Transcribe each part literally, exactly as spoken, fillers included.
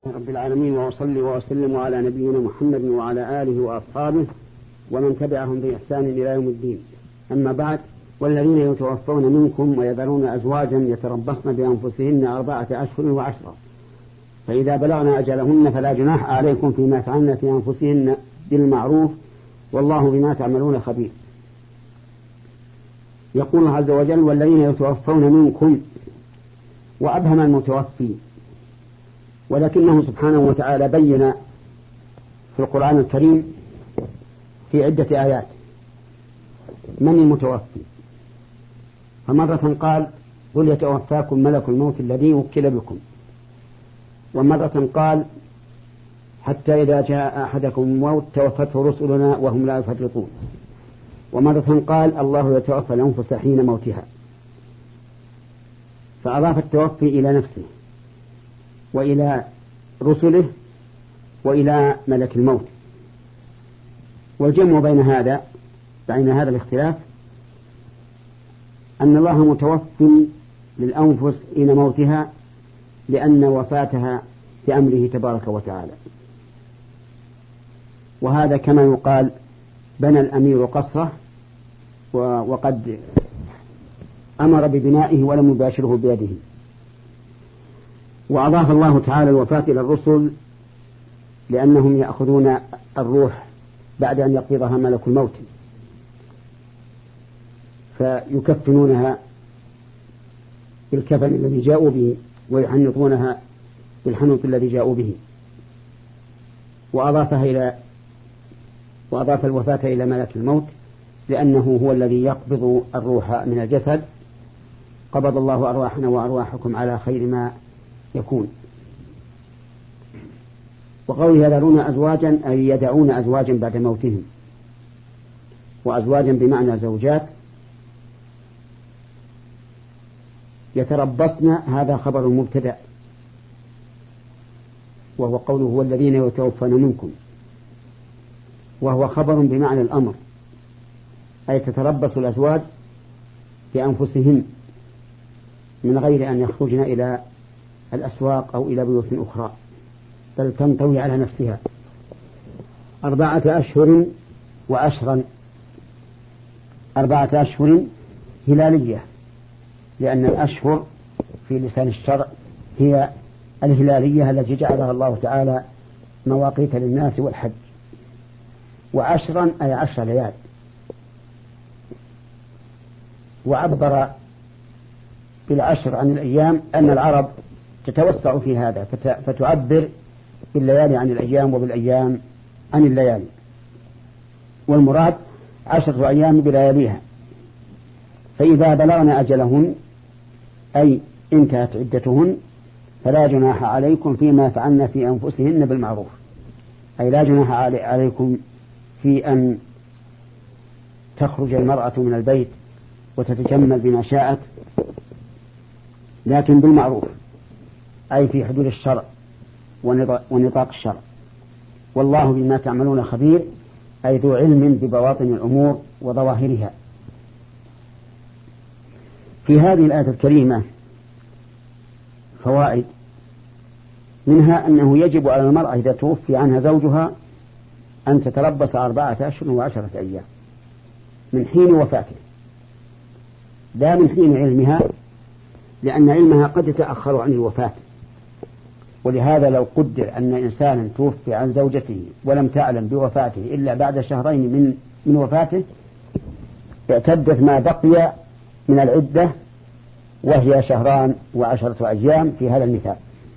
رب العالمين، وأصلي وأسلم على نبينا محمد وعلى آله وأصحابه ومن تبعهم بإحسان إلى يوم الدين. أما بعد، والذين يتوفون منكم ويذرون أزواجا يتربصن بأنفسهن أربعة أشهر وعشرة، فإذا بلغن أجلهن فلا جناح عليكم فيما فعلن في أنفسهن بالمعروف، والله بما تعملون خبير. يقول الله عز وجل: والذين يتوفون منكم، وأبهم المتوفي، ولكنه سبحانه وتعالى بين في القرآن الكريم في عدة آيات من المتوفي، فمرة قال: قل يتوفاكم ملك الموت الذي وكل بكم، ومرة قال: حتى إذا جاء أحدكم الموت توفته رسلنا وهم لا يفرطون، ومرة قال: الله يتوفى الأنفس حين موتها، فأضاف التوفي إلى نفسه وإلى رسله وإلى ملك الموت. والجمع بين هذا بين هذا الاختلاف أن الله متوفٍ للأنفس حين موتها، لأن وفاتها بأمره تبارك وتعالى، وهذا كما يقال: بنى الأمير قصره وقد أمر ببنائه ولم يباشره بيده. وأضاف الله تعالى الوفاة إلى الرسل لأنهم يأخذون الروح بعد أن يقبضها ملك الموت، فيكفنونها بالكفن الذي جاءوا به ويحنطونها بالحنط الذي جاءوا به. وأضافها إلى وأضاف الوفاة إلى ملك الموت لأنه هو الذي يقبض الروح من الجسد. قبض الله أرواحنا وأرواحكم على خير ما يكون. وقوله يذرون أزواجا أي يدعون أزواجا بعد موتهم، وأزواجا بمعنى زوجات. يتربصن هذا خبر مبتدأ، وهو قوله هو الذين يتوفون منكم، وهو خبر بمعنى الأمر، أي تتربص الأزواج بأنفسهن من غير أن يخرجن إلى الأسواق أو إلى بيوت أخرى، بل تنطوي على نفسها أربعة أشهر وعشرا. أربعة أشهر هلالية، لأن الأشهر في لسان الشرع هي الهلالية التي جعلها الله تعالى مواقيت للناس والحج. وعشرا أي عشر ليال. وعبر بالعشر عن الأيام أن العرب تتوسع في هذا، فتعبر بالليالي عن الأيام وبالأيام عن الليالي، والمراد عشرة أيام بلياليها. فإذا بلغن أجلهن أي انتهت عدتهن فلا جناح عليكم فيما فعلن في أنفسهن بالمعروف، أي لا جناح عليكم في أن تخرج المرأة من البيت وتتجمل بما شاءت، لكن بالمعروف، أي في حدود الشرع ونطاق الشرع. والله بما تعملون خبير، أي ذو علم ببواطن الأمور وظواهرها. في هذه الآية الكريمة فوائد، منها أنه يجب على المرأة إذا توفي عنها زوجها أن تتربص أربعة أشهر وعشرة أيام من حين وفاته، لا من حين علمها، لأن علمها قد يتأخر عن الوفاة. ولهذا لو قدر أن إنسانا توفي عن زوجته ولم تعلم بوفاته إلا بعد شهرين من من وفاته، اعتدت ما بقي من العدة وهي شهران وعشرة أيام في هذا المثال.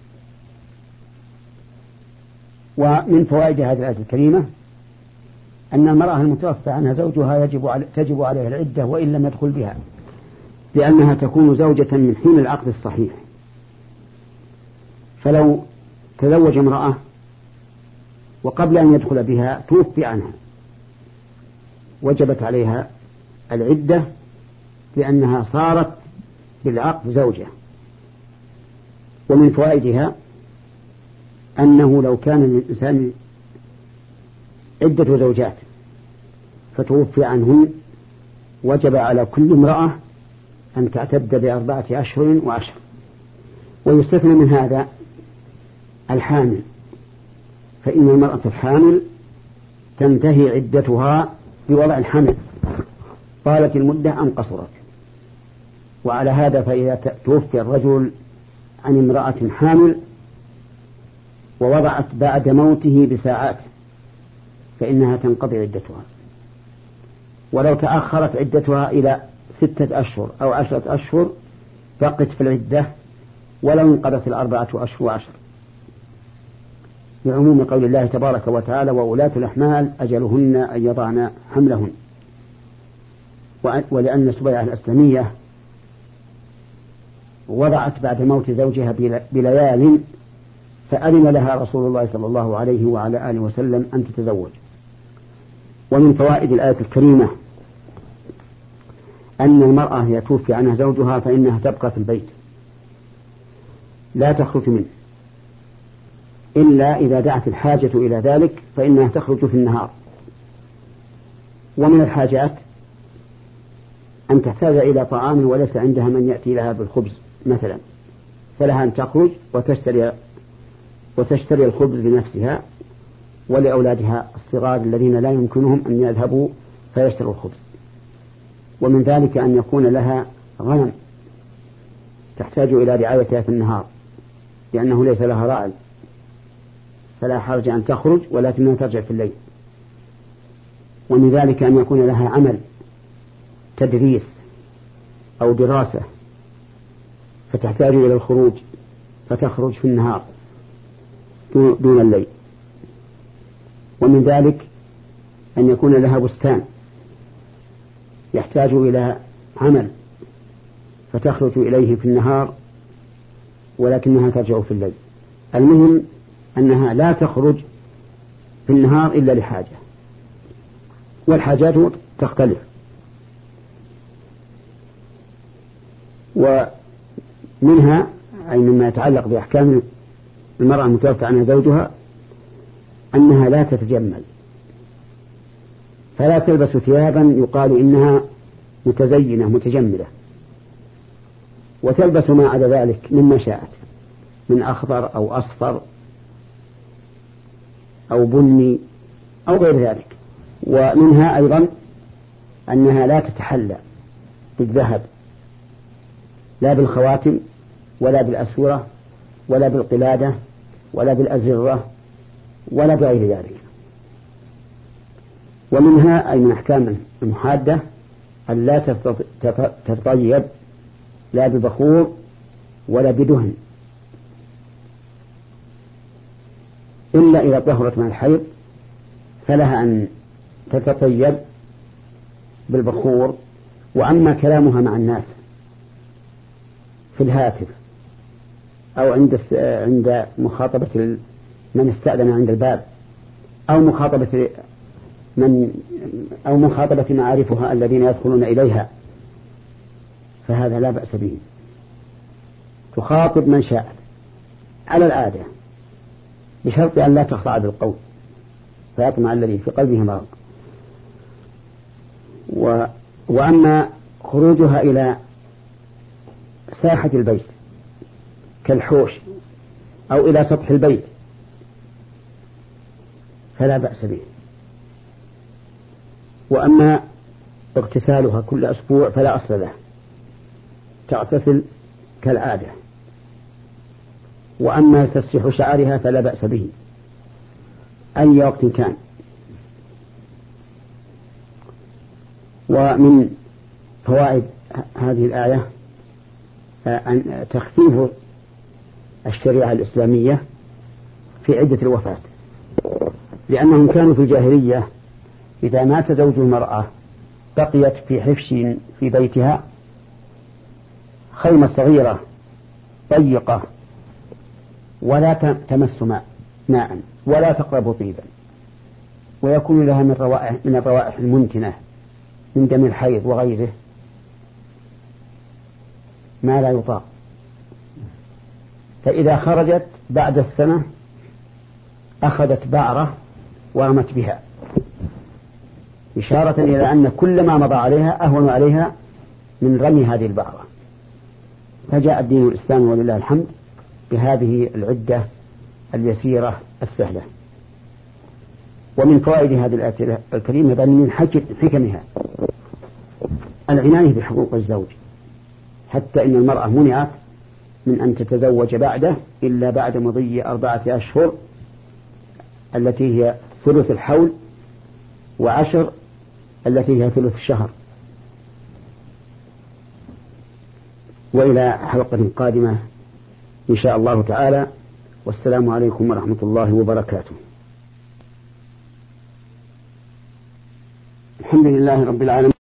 ومن فوائد هذه الآية الكريمة أن المرأة المتوفى عنها زوجها يجب علي تجب عليها العدة وإن لم يدخل بها، لأنها تكون زوجة من حين العقد الصحيح. فلو تزوج امرأة وقبل أن يدخل بها توفي عنها وجبت عليها العدة، لأنها صارت بالعقد زوجة. ومن فوائدها أنه لو كان للإنسان عدة زوجات فتوفي عنهن وجب على كل امرأة أن تعتد بأربعة أشهر وعشر. ويستثنى من هذا الحامل، فإن المرأة الحامل تنتهي عدتها بوضع الحمل، طالت المدة أم قصرت. وعلى هذا فإذا توفي الرجل عن امرأة حامل ووضعت بعد موته بساعات فإنها تنقضي عدتها، ولو تأخرت عدتها إلى ستة أشهر أو عشرة أشهر بقت في العدة ولو انقضت الأربعة أشهر وعشر، لعموم قول الله تبارك وتعالى: وأولاة الأحمال أجلهن أن يضعن حملهن. ولأن سبيعة الأسلمية وضعت بعد موت زوجها بليال فأذن لها رسول الله صلى الله عليه وعلى آله وسلم أن تتزوج. ومن فوائد الآية الكريمة أن المرأة يتوفي عنها زوجها فإنها تبقى في البيت لا تخرج منه، إلا إذا دعت الحاجة إلى ذلك فإنها تخرج في النهار. ومن الحاجات أن تحتاج إلى طعام وليس عندها من يأتي لها بالخبز مثلا، فلها أن تخرج وتشتري وتشتري الخبز لنفسها ولأولادها الصغار الذين لا يمكنهم أن يذهبوا فيشتروا الخبز. ومن ذلك أن يكون لها غنم تحتاج إلى رعايتها في النهار لأنه ليس لها راعي، فلا حرج أن تخرج ولكنها ترجع في الليل. ومن ذلك أن يكون لها عمل تدريس أو دراسة فتحتاج إلى الخروج فتخرج في النهار دون الليل. ومن ذلك أن يكون لها بستان يحتاج إلى عمل فتخرج إليه في النهار ولكنها ترجع في الليل. المهم أنها لا تخرج في النهار إلا لحاجة، والحاجات تختلف. ومنها أي مما يتعلق بأحكام المرأة المتوفى عنها زوجها أنها لا تتجمل، فلا تلبس ثيابا يقال إنها متزينة متجملة، وتلبس ما عدا ذلك مما شاءت من أخضر أو أصفر أو بني أو غير ذلك. ومنها أيضا أنها لا تتحلى بالذهب لا بالخواتم ولا بالأسورة ولا بالقلادة ولا بالأزرة ولا بغير ذلك. ومنها أي من أحكام المحادة أن لا تتطيب لا ببخور ولا بدهن إلا إذا طهرت من الحيض، فلها أن تتطيب بالبخور. وأما كلامها مع الناس في الهاتف أو عند عند مخاطبة من استأذن عند الباب أو مخاطبة من أو مخاطبة معارفها الذين يدخلون إليها فهذا لا بأس به، تخاطب من شاء على العادة بشرط أن لا تخضع بالقول فيطمع الذي في قلبه مرض. و... وأما خروجها إلى ساحة البيت كالحوش أو إلى سطح البيت فلا بأس به. وأما اغتسالها كل أسبوع فلا أصل له، تغتسل كالعادة. وأما تسريح شعرها فلا بأس به أي وقت كان. ومن فوائد هذه الآية أن تخفيف الشريعة الإسلامية في عدة الوفاة، لأنهم كانوا في الجاهلية إذا مات زوج المرأة بقيت في حفش في بيتها خيمة صغيرة ضيقة ولا تمس ماء ماء ولا تقرب طيبا، ويكون لها من روائح من الروائح المنتنة من دم الحيض وغيره ما لا يطاق. فإذا خرجت بعد السنة أخذت بعرة ورمت بها، إشارة إلى أن كل ما مضى عليها أهون عليها من رمي هذه البعرة. فجاء الدين الإسلامي ولله الحمد بهذه العدة اليسيرة السهلة. ومن فوائد هذه الآية الكريمة بل من حكمها العناية بحقوق الزوج، حتى إن المرأة منعت من أن تتزوج بعده إلا بعد مضي أربعة أشهر التي هي ثلث الحول، وعشر التي هي ثلث الشهر. وإلى حلقة قادمة إن شاء الله تعالى، والسلام عليكم ورحمة الله وبركاته. الحمد لله رب العالمين.